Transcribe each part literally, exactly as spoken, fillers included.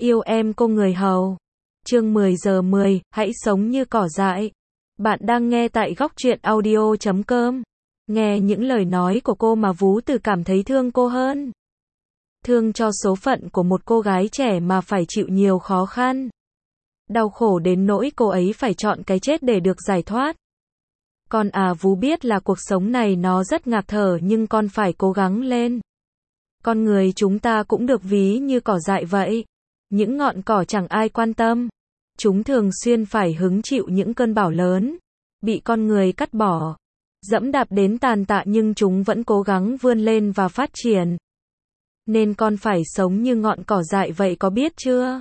Yêu em cô người hầu. Chương mười giờ mười, hãy sống như cỏ dại. Bạn đang nghe tại góc truyện audio chấm com. Nghe những lời nói của cô mà Vú Từ cảm thấy thương cô hơn. Thương cho số phận của một cô gái trẻ mà phải chịu nhiều khó khăn. Đau khổ đến nỗi cô ấy phải chọn cái chết để được giải thoát. Con à Vú biết là cuộc sống này nó rất ngạt thở nhưng con phải cố gắng lên. Con người chúng ta cũng được ví như cỏ dại vậy. Những ngọn cỏ chẳng ai quan tâm. Chúng thường xuyên phải hứng chịu những cơn bão lớn. Bị con người cắt bỏ. Dẫm đạp đến tàn tạ nhưng chúng vẫn cố gắng vươn lên và phát triển. Nên con phải sống như ngọn cỏ dại vậy có biết chưa?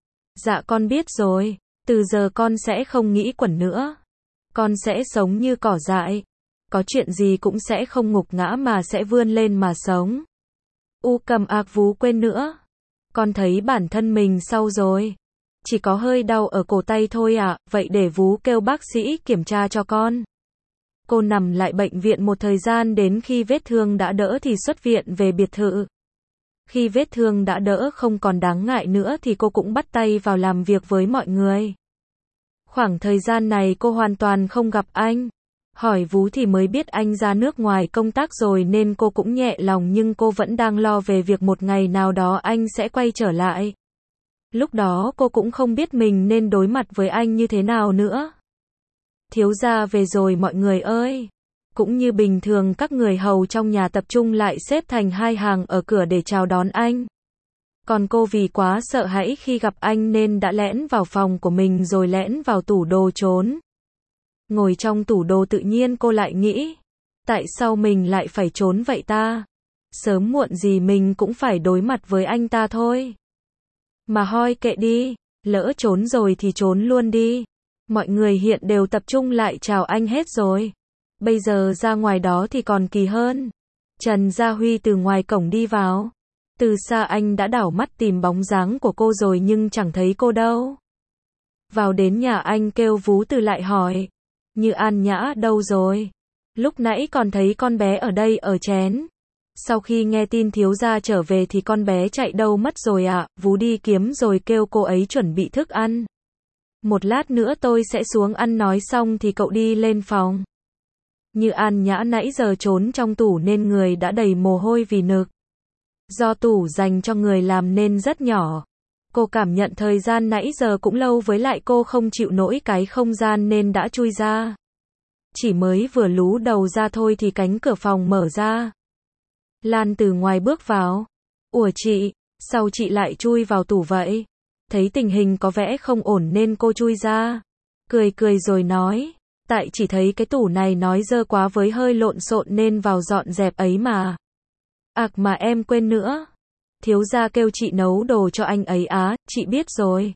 Dạ con biết rồi. Từ giờ con sẽ không nghĩ quẩn nữa. Con sẽ sống như cỏ dại. Có chuyện gì cũng sẽ không ngục ngã mà sẽ vươn lên mà sống. U cầm ạc Vú quên nữa. Con thấy bản thân mình sau rồi. Chỉ có hơi đau ở cổ tay thôi ạ, vậy để Vú kêu bác sĩ kiểm tra cho con. Cô nằm lại bệnh viện một thời gian đến khi vết thương đã đỡ thì xuất viện về biệt thự. Khi vết thương đã đỡ không còn đáng ngại nữa thì cô cũng bắt tay vào làm việc với mọi người. Khoảng thời gian này cô hoàn toàn không gặp anh. Hỏi Vú thì mới biết anh ra nước ngoài công tác rồi nên cô cũng nhẹ lòng nhưng cô vẫn đang lo về việc một ngày nào đó anh sẽ quay trở lại. Lúc đó cô cũng không biết mình nên đối mặt với anh như thế nào nữa. Thiếu gia về rồi mọi người ơi. Cũng như bình thường các người hầu trong nhà tập trung lại xếp thành hai hàng ở cửa để chào đón anh. Còn cô vì quá sợ hãi khi gặp anh nên đã lẻn vào phòng của mình rồi lẻn vào tủ đồ trốn. Ngồi trong tủ đồ tự nhiên cô lại nghĩ. Tại sao mình lại phải trốn vậy ta? Sớm muộn gì mình cũng phải đối mặt với anh ta thôi. Mà hoi kệ đi. Lỡ trốn rồi thì trốn luôn đi. Mọi người hiện đều tập trung lại chào anh hết rồi. Bây giờ ra ngoài đó thì còn kỳ hơn. Trần Gia Huy từ ngoài cổng đi vào. Từ xa anh đã đảo mắt tìm bóng dáng của cô rồi nhưng chẳng thấy cô đâu. Vào đến nhà anh kêu Vú Từ lại hỏi. Như An Nhã đâu rồi? Lúc nãy còn thấy con bé ở đây ở chén. Sau khi nghe tin thiếu gia trở về thì con bé chạy đâu mất rồi ạ? À? Vú đi kiếm rồi kêu cô ấy chuẩn bị thức ăn. Một lát nữa tôi sẽ xuống ăn nói xong thì cậu đi lên phòng. Như An Nhã nãy giờ trốn trong tủ nên người đã đầy mồ hôi vì nực. Do tủ dành cho người làm nên rất nhỏ. Cô cảm nhận thời gian nãy giờ cũng lâu với lại cô không chịu nổi cái không gian nên đã chui ra. Chỉ mới vừa lú đầu ra thôi thì cánh cửa phòng mở ra. Lan từ ngoài bước vào. Ủa chị, sao chị lại chui vào tủ vậy? Thấy tình hình có vẻ không ổn nên cô chui ra. Cười cười rồi nói. Tại chỉ thấy cái tủ này nói dơ quá với hơi lộn xộn nên vào dọn dẹp ấy mà. Ạc mà em quên nữa. Thiếu gia kêu chị nấu đồ cho anh ấy á, chị biết rồi.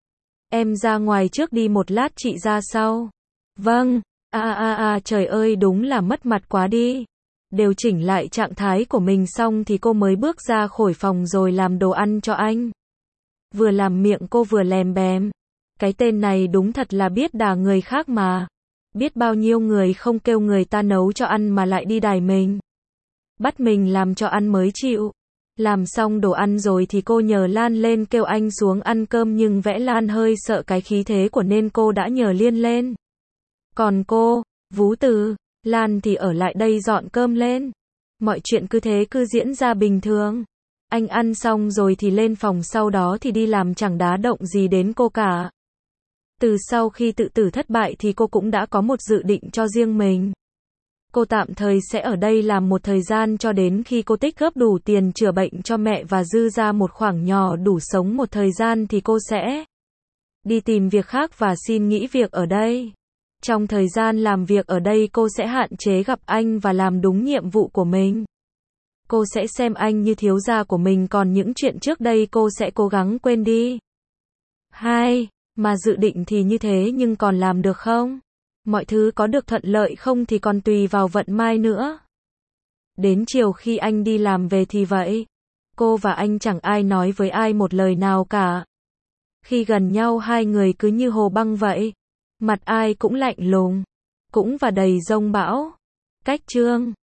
Em ra ngoài trước đi một lát chị ra sau. Vâng, a a a trời ơi đúng là mất mặt quá đi. Điều chỉnh lại trạng thái của mình xong thì cô mới bước ra khỏi phòng rồi làm đồ ăn cho anh. Vừa làm miệng cô vừa lèm bèm. Cái tên này đúng thật là biết đà người khác mà. Biết bao nhiêu người không kêu người ta nấu cho ăn mà lại đi đài mình. Bắt mình làm cho ăn mới chịu. Làm xong đồ ăn rồi thì cô nhờ Lan lên kêu anh xuống ăn cơm nhưng vẽ Lan hơi sợ cái khí thế của nên cô đã nhờ Liên lên. Còn cô, Vú Từ, Lan thì ở lại đây dọn cơm lên. Mọi chuyện cứ thế cứ diễn ra bình thường. Anh ăn xong rồi thì lên phòng sau đó thì đi làm chẳng đá động gì đến cô cả. Từ sau khi tự tử thất bại thì cô cũng đã có một dự định cho riêng mình. Cô tạm thời sẽ ở đây làm một thời gian cho đến khi cô tích góp đủ tiền chữa bệnh cho mẹ và dư ra một khoản nhỏ đủ sống một thời gian thì cô sẽ đi tìm việc khác và xin nghỉ việc ở đây. Trong thời gian làm việc ở đây cô sẽ hạn chế gặp anh và làm đúng nhiệm vụ của mình. Cô sẽ xem anh như thiếu gia của mình còn những chuyện trước đây cô sẽ cố gắng quên đi. Hai, mà dự định thì như thế nhưng còn làm được không? Mọi thứ có được thuận lợi không thì còn tùy vào vận may nữa. Đến chiều khi anh đi làm về thì vậy. Cô và anh chẳng ai nói với ai một lời nào cả. Khi gần nhau hai người cứ như hồ băng vậy. Mặt ai cũng lạnh lùng. Cũng và đầy giông bão. Cách chương